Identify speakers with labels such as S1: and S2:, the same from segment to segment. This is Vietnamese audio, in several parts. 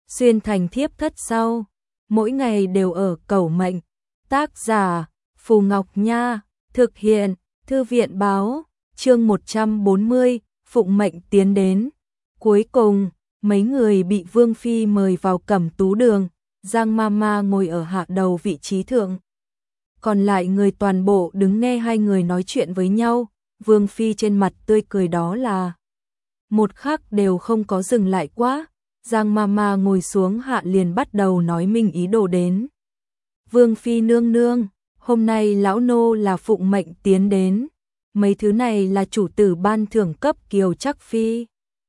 S1: xuyên thành thiếp thất sau, mỗi ngày đều ở cầu mệnh. Tác giả Phù Ngọc Nha, thực hiện Thư viện báo, chương 140, phụng mệnh tiến đến. Cuối cùng, mấy người bị Vương Phi mời vào Cẩm Tú Đường, Giang Mama ngồi ở hạ đầu vị trí thượng. Còn lại người toàn bộ đứng nghe hai người nói chuyện với nhau, Vương Phi trên mặt tươi cười đó là một khắc đều không có dừng lại quá. Giang Mama ngồi xuống hạ liền bắt đầu nói mình ý đồ đến. Vương Phi nương nương, hôm nay lão nô là phụng mệnh tiến đến, mấy thứ này là chủ tử ban thưởng cấp Kiều Trắc Phi.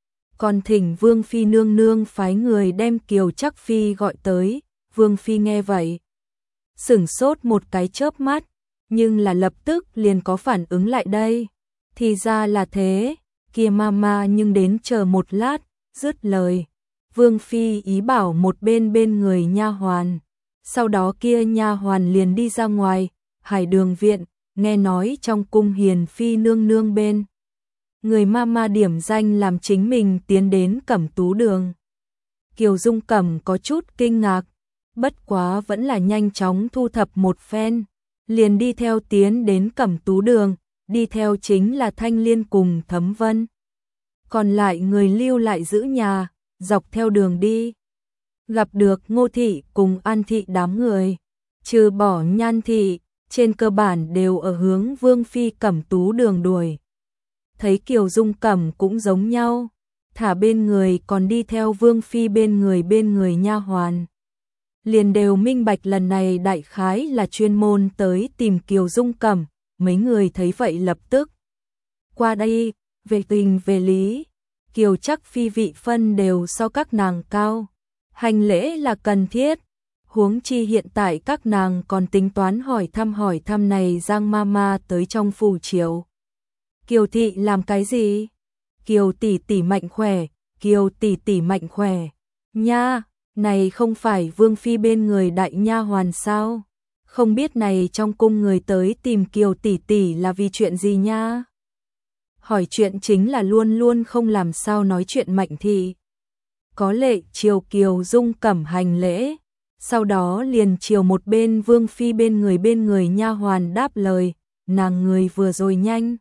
S1: Còn thỉnh Vương Phi nương nương phái người đem Kiều Trắc Phi gọi tới. Vương Phi nghe vậy, sửng sốt một cái chớp mắt, nhưng là lập tức liền có phản ứng lại đây. Thì ra là thế, kia Mama nhưng đến chờ một lát, dứt lời. Vương Phi ý bảo một bên người nha hoàn. Sau đó kia nha hoàn liền đi ra ngoài, Hải Đường viện, nghe nói trong cung hiền phi nương nương bên. Người Mama điểm danh làm chính mình tiến đến Cẩm Tú Đường. Kiều Dung Cẩm có chút kinh ngạc, bất quá vẫn là nhanh chóng thu thập một phen, liền đi theo tiến đến Cẩm Tú Đường, đi theo chính là Thanh Liên cùng Thấm Vân. Còn lại người lưu lại giữ nhà, dọc theo đường đi. Gặp được Ngô Thị cùng An Thị đám người, trừ bỏ Nhan Thị, trên cơ bản đều ở hướng Vương Phi Cẩm Tú Đường đuổi. Thấy Kiều Dung Cẩm cũng giống nhau, thả bên người còn đi theo Vương Phi bên người nha hoàn. Liền đều minh bạch lần này đại khái là chuyên môn tới tìm Kiều Dung Cẩm, mấy người thấy vậy lập tức qua đây, về tình về lý, Kiều Trắc Phi vị phân đều so các nàng cao, hành lễ là cần thiết, huống chi hiện tại các nàng còn tính toán hỏi thăm này Giang Mama tới trong phủ triều. Kiều thị làm cái gì? Kiều tỷ tỷ mạnh khỏe, Kiều tỷ tỷ mạnh khỏe. Nha, này không phải Vương Phi bên người đại nha hoàn sao? Không biết này trong cung người tới tìm Kiều tỷ tỷ là vì chuyện gì nha? Hỏi chuyện chính là luôn luôn không làm sao nói chuyện Mạnh thị. Có lệ chiều Kiều Dung Cẩm hành lễ, sau đó liền chiều một bên Vương Phi bên người nha hoàn đáp lời, nàng người vừa rồi nhanh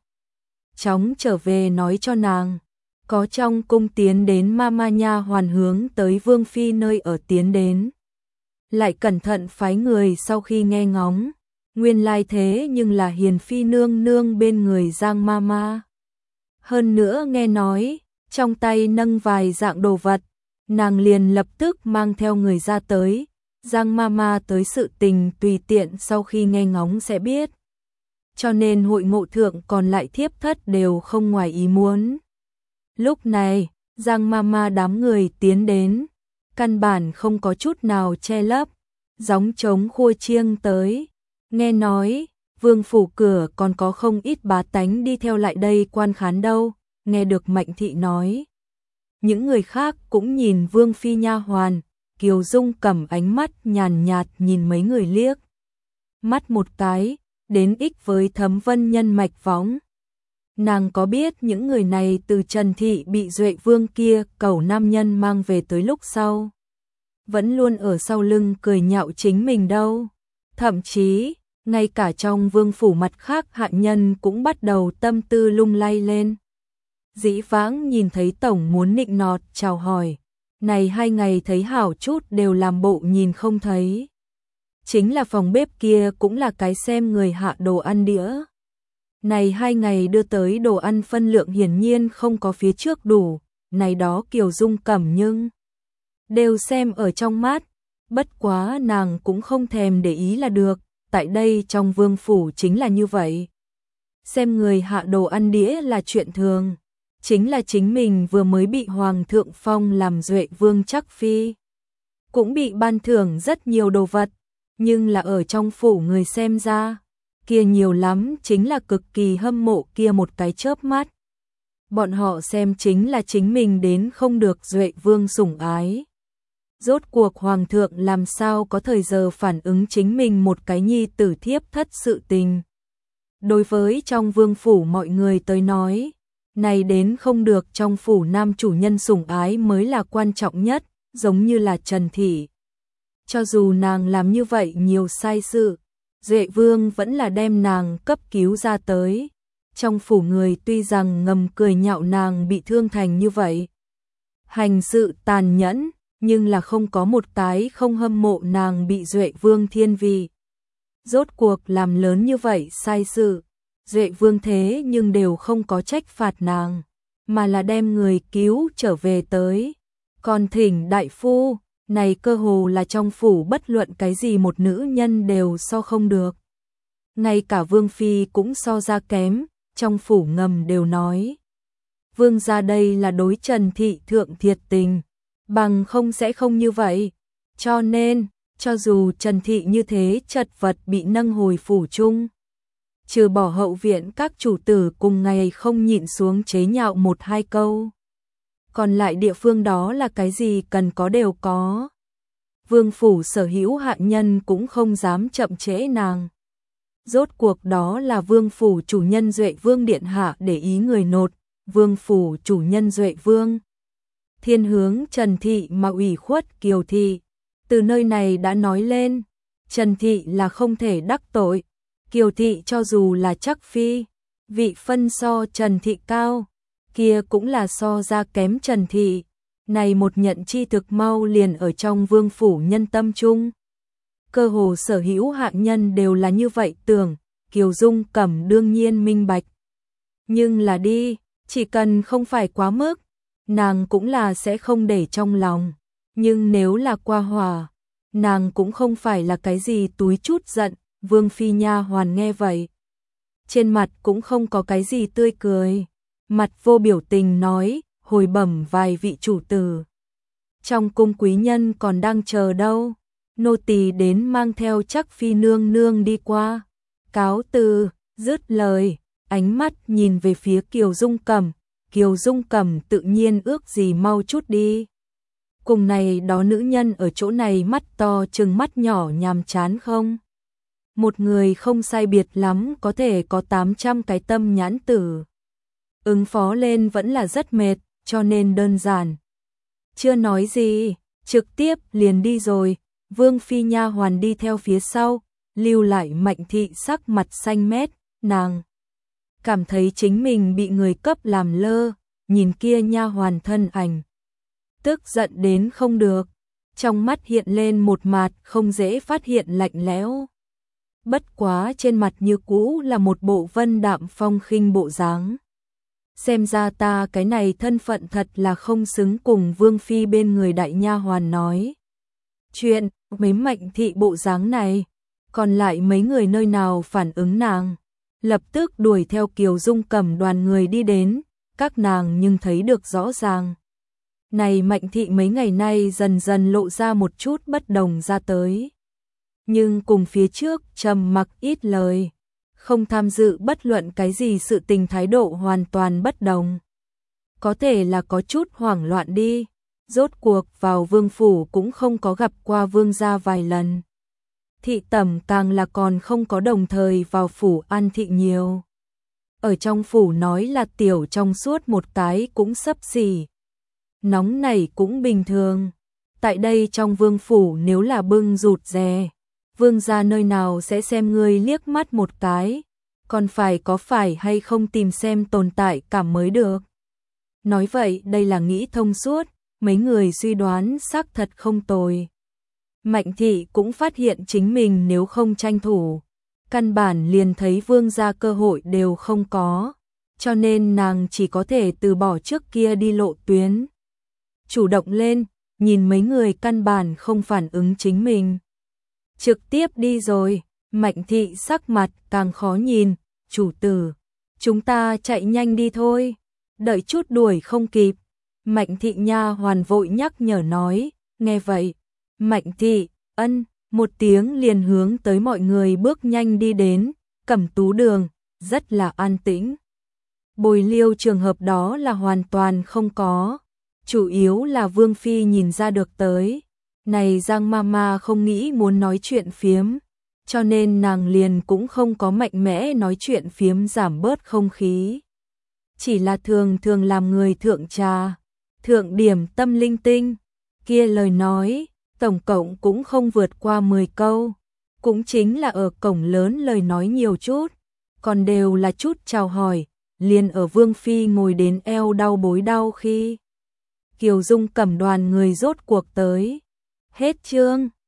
S1: chóng trở về nói cho nàng, có trong cung tiến đến Mama nha hoàn hướng tới Vương Phi nơi ở tiến đến. Lại cẩn thận phái người sau khi nghe ngóng, nguyên lai thế nhưng là hiền phi nương nương bên người Giang Mama. Hơn nữa nghe nói, trong tay nâng vài dạng đồ vật, nàng liền lập tức mang theo người ra tới. Giang Mama tới sự tình tùy tiện sau khi nghe ngóng sẽ biết. Cho nên hội ngộ thượng còn lại thiếp thất đều không ngoài ý muốn. Lúc này, Giang Mama đám người tiến đến, căn bản không có chút nào che lấp, gióng trống khua chiêng tới. Nghe nói, vương phủ cửa còn có không ít bá tánh đi theo lại đây quan khán đâu, nghe được Mạnh thị nói. Những người khác cũng nhìn Vương Phi nha hoàn, Kiều Dung Cẩm ánh mắt nhàn nhạt nhìn mấy người liếc. Mắt một cái, đến ích với Thấm Vân nhân mạch võng. Nàng có biết những người này từ Trần Thị bị Duệ Vương kia cẩu nam nhân mang về tới lúc sau. Vẫn luôn ở sau lưng cười nhạo chính mình đâu. Thậm chí, ngay cả trong vương phủ mặt khác hạ nhân cũng bắt đầu tâm tư lung lay lên. Dĩ vãng nhìn thấy tổng muốn nịnh nọt chào hỏi, này 2 ngày thấy hảo chút đều làm bộ nhìn không thấy. Chính là phòng bếp kia cũng là cái xem người hạ đồ ăn đĩa. Này 2 ngày đưa tới đồ ăn phân lượng hiển nhiên không có phía trước đủ, này đó Kiều Dung Cẩm nhưng đều xem ở trong mắt, bất quá nàng cũng không thèm để ý là được, tại đây trong vương phủ chính là như vậy. Xem người hạ đồ ăn đĩa là chuyện thường, chính là chính mình vừa mới bị Hoàng thượng phong làm Duệ Vương Trắc Phi. Cũng bị ban thưởng rất nhiều đồ vật, nhưng là ở trong phủ người xem ra, kia nhiều lắm chính là cực kỳ hâm mộ kia một cái chớp mắt. Bọn họ xem chính là chính mình đến không được Duệ Vương sủng ái. Rốt cuộc Hoàng thượng làm sao có thời giờ phản ứng chính mình một cái nhi tử thiếp thất sự tình. Đối với trong vương phủ mọi người tới nói, này đến không được trong phủ nam chủ nhân sủng ái mới là quan trọng nhất, giống như là Trần Thị. Cho dù nàng làm như vậy nhiều sai sự, Duệ Vương vẫn là đem nàng cấp cứu ra tới. Trong phủ người tuy rằng ngầm cười nhạo nàng bị thương thành như vậy, hành sự tàn nhẫn, nhưng là không có một cái không hâm mộ nàng bị Duệ Vương thiên vị. Rốt cuộc làm lớn như vậy sai sự, Duệ Vương thế nhưng đều không có trách phạt nàng, mà là đem người cứu trở về tới. Còn thỉnh đại phu, này cơ hồ là trong phủ bất luận cái gì một nữ nhân đều so không được. Ngay cả Vương Phi cũng so ra kém, trong phủ ngầm đều nói. Vương gia đây là đối Trần Thị thượng thiệt tình, bằng không sẽ không như vậy. Cho nên, cho dù Trần Thị như thế chật vật bị nâng hồi phủ chung, trừ bỏ hậu viện các chủ tử cùng ngày không nhịn xuống chế nhạo một hai câu, còn lại địa phương đó là cái gì cần có đều có. Vương phủ sở hữu hạ nhân cũng không dám chậm trễ nàng. Rốt cuộc đó là vương phủ chủ nhân Duệ Vương điện hạ để ý người nột, vương phủ chủ nhân Duệ Vương thiên hướng Trần Thị mà ủy khuất Kiều Thị. Từ nơi này đã nói lên, Trần Thị là không thể đắc tội, Kiều Thị cho dù là chắc phi, vị phân so Trần Thị cao, kia cũng là so ra kém Trần Thị. Này một nhận chi thực mau liền ở trong vương phủ nhân tâm chung. Cơ hồ sở hữu hạ nhân đều là như vậy tưởng, Kiều Dung Cẩm đương nhiên minh bạch. Nhưng là đi, chỉ cần không phải quá mức, nàng cũng là sẽ không để trong lòng. Nhưng nếu là qua hòa, nàng cũng không phải là cái gì túi chút giận. Vương Phi nha hoàn nghe vậy, trên mặt cũng không có cái gì tươi cười, mặt vô biểu tình nói, hồi bẩm vài vị chủ tử. Trong cung quý nhân còn đang chờ đâu, nô tỳ đến mang theo chắc phi nương nương đi qua. Cáo từ, dứt lời, ánh mắt nhìn về phía Kiều Dung Cẩm, Kiều Dung Cẩm tự nhiên ước gì mau chút đi. Cùng này đó nữ nhân ở chỗ này mắt to trừng mắt nhỏ nhàm chán không? Một người không sai biệt lắm có thể có 800 cái tâm nhãn tử. Ứng phó lên vẫn là rất mệt, cho nên đơn giản. Chưa nói gì, trực tiếp liền đi rồi. Vương Phi nha hoàn đi theo phía sau, lưu lại Mạnh Thị sắc mặt xanh mét, nàng cảm thấy chính mình bị người cấp làm lơ, nhìn kia nha hoàn thân ảnh, tức giận đến không được, trong mắt hiện lên một mặt không dễ phát hiện lạnh lẽo. Bất quá trên mặt như cũ là một bộ vân đạm phong khinh bộ dáng. Xem ra ta cái này thân phận thật là không xứng cùng Vương Phi bên người đại nha hoàn nói chuyện. Mấy Mạnh Thị bộ dáng này, còn lại mấy người nơi nào phản ứng nàng, lập tức đuổi theo Kiều Dung Cẩm đoàn người đi đến. Các nàng nhưng thấy được rõ ràng, này Mạnh Thị mấy ngày nay dần dần lộ ra một chút bất đồng ra tới. Nhưng cùng phía trước trầm mặc ít lời, không tham dự bất luận cái gì sự tình, thái độ hoàn toàn bất đồng. Có thể là có chút hoảng loạn đi, rốt cuộc vào vương phủ cũng không có gặp qua vương gia vài lần. Thị tẩm càng là còn không có đồng thời vào phủ ăn thị nhiều. Ở trong phủ nói là tiểu trong suốt một cái cũng xấp xỉ. Nóng này cũng bình thường. Tại đây trong vương phủ nếu là bưng rụt rè, vương gia nơi nào sẽ xem ngươi liếc mắt một cái, còn phải hay không tìm xem tồn tại cảm mới được. Nói vậy đây là nghĩ thông suốt, mấy người suy đoán xác thật không tồi. Mạnh Thị cũng phát hiện chính mình nếu không tranh thủ, căn bản liền thấy vương gia cơ hội đều không có, cho nên nàng chỉ có thể từ bỏ trước kia đi lộ tuyến. Chủ động lên, nhìn mấy người căn bản không phản ứng chính mình, trực tiếp đi rồi. Mạnh Thị sắc mặt càng khó nhìn, chủ tử, chúng ta chạy nhanh đi thôi, đợi chút đuổi không kịp. Mạnh Thị nha hoàn vội nhắc nhở nói. Nghe vậy, Mạnh Thị ân một tiếng liền hướng tới mọi người bước nhanh đi đến. Cẩm Tú Đường rất là an tĩnh, bồi liêu trường hợp đó là hoàn toàn không có, chủ yếu là Vương Phi nhìn ra được tới. Này Giang Mama không nghĩ muốn nói chuyện phiếm, cho nên nàng liền cũng không có mạnh mẽ nói chuyện phiếm giảm bớt không khí. Chỉ là thường thường làm người thượng trà, thượng điểm tâm linh tinh. kia lời nói, tổng cộng cũng không vượt qua 10 câu, cũng chính là ở cổng lớn lời nói nhiều chút, còn đều là chút chào hỏi, liền ở Vương Phi ngồi đến eo đau bối đau khi Kiều Dung cầm đoàn người rốt cuộc tới. Hết chương.